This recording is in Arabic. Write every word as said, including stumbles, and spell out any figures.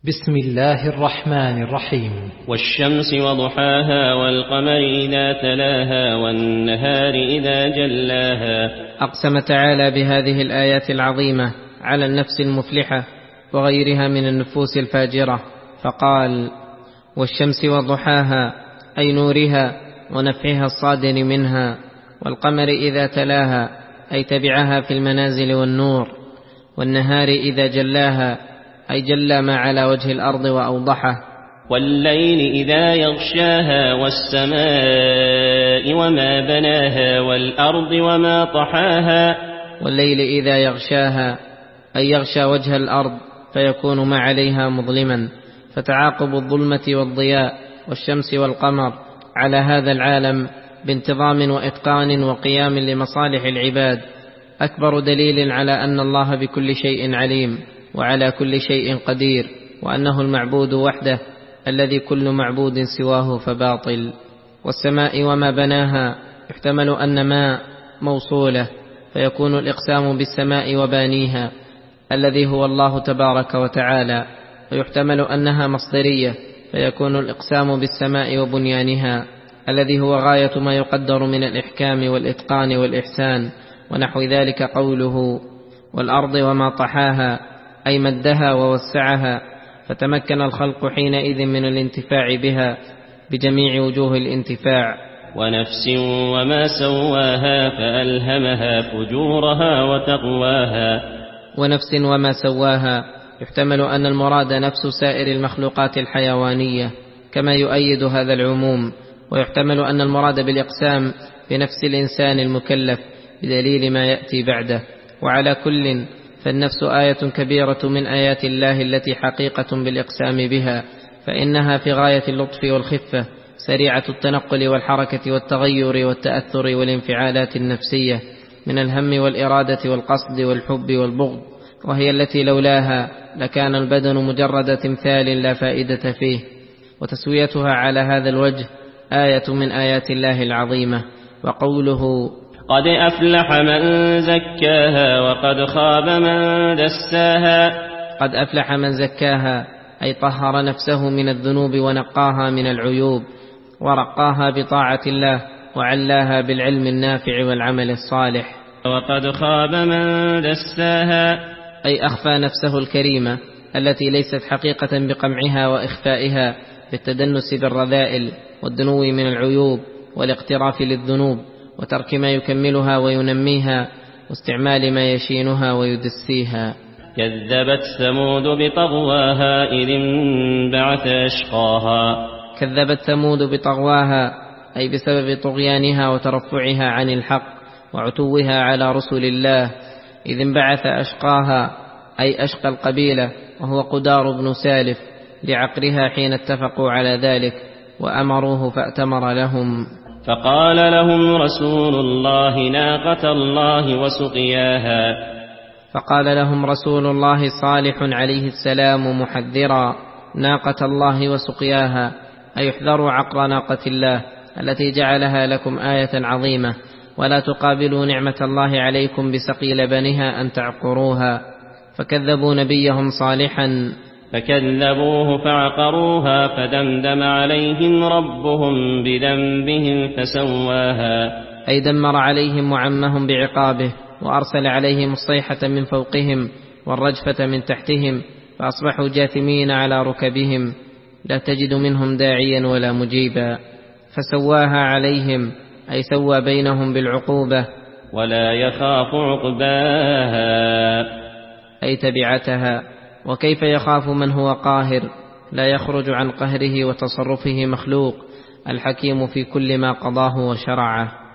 بسم الله الرحمن الرحيم. والشمس وضحاها والقمر إذا تلاها والنهار إذا جلاها. أقسم تعالى بهذه الآيات العظيمة على النفس المفلحة وغيرها من النفوس الفاجرة، فقال: والشمس وضحاها، أي نورها ونفعها الصادر منها، والقمر إذا تلاها، أي تبعها في المنازل والنور، والنهار إذا جلاها، أي جلى ما على وجه الأرض وأوضحه، والليل إذا يغشاها والسماء وما بناها والأرض وما طحاها. والليل إذا يغشاها، أي يغشى وجه الأرض فيكون ما عليها مظلما، فتعاقب الظلمة والضياء والشمس والقمر على هذا العالم بانتظام وإتقان وقيام لمصالح العباد أكبر دليل على أن الله بكل شيء عليم وعلى كل شيء قدير، وأنه المعبود وحده الذي كل معبود سواه فباطل. والسماء وما بناها، يحتمل أن ما موصولة فيكون الإقسام بالسماء وبانيها الذي هو الله تبارك وتعالى، ويحتمل أنها مصدرية فيكون الإقسام بالسماء وبنيانها الذي هو غاية ما يقدر من الإحكام والإتقان والإحسان، ونحو ذلك قوله: والأرض وما طحاها، أي مدها ووسعها، فتمكن الخلق حينئذ من الانتفاع بها بجميع وجوه الانتفاع. ونفس وما سواها فألهمها فجورها وتقواها. ونفس وما سواها، يحتمل أن المراد نفس سائر المخلوقات الحيوانية كما يؤيد هذا العموم، ويحتمل أن المراد بالإقسام بنفس الإنسان المكلف بدليل ما يأتي بعده. وعلى كل فالنفس آية كبيرة من آيات الله التي حقيقة بالإقسام بها، فإنها في غاية اللطف والخفة، سريعة التنقل والحركة والتغير والتأثر والانفعالات النفسية من الهم والإرادة والقصد والحب والبغض، وهي التي لولاها لكان البدن مجرد تمثال لا فائدة فيه. وتسويتها على هذا الوجه آية من آيات الله العظيمة. وقوله: قد أفلح من زكاها وقد خاب من دساها. قد أفلح من زكاها، أي طهر نفسه من الذنوب ونقاها من العيوب، ورقاها بطاعة الله وعلاها بالعلم النافع والعمل الصالح. وقد خاب من دساها، أي أخفى نفسه الكريمة التي ليست حقيقة بقمعها وإخفائها بالتدنس بالرذائل والدنو من العيوب والاقتراف للذنوب وترك ما يكملها وينميها واستعمال ما يشينها ويدسيها. كذبت ثمود بطغواها إذ انبعث أشقاها. كذبت ثمود بطغواها، أي بسبب طغيانها وترفعها عن الحق وعتوها على رسل الله، إذ انبعث أشقاها، أي أشقى القبيلة، وهو قدار بن سالف، لعقرها حين اتفقوا على ذلك وأمروه فأتمر لهم. فقال لهم رسول الله ناقة الله وسقياها. فقال لهم رسول الله صالح عليه السلام محذرا ناقة الله وسقياها، أي احذروا عقر ناقة الله التي جعلها لكم آية عظيمة، ولا تقابلوا نعمة الله عليكم بسقي لبنها أن تعقروها. فكذبوا نبيهم صالحا فكذبوه فعقروها فدمدم عليهم ربهم بذنبهم فسواها، أي دمر عليهم وعمهم بعقابه، وأرسل عليهم الصيحة من فوقهم والرجفة من تحتهم، فأصبحوا جاثمين على ركبهم لا تجد منهم داعيا ولا مجيبا. فسواها عليهم، أي سوى بينهم بالعقوبة، ولا يخاف عقباها، أي تبعتها. وكيف يخاف من هو قاهر لا يخرج عن قهره وتصرفه مخلوق، الحكيم في كل ما قضاه وشرعه.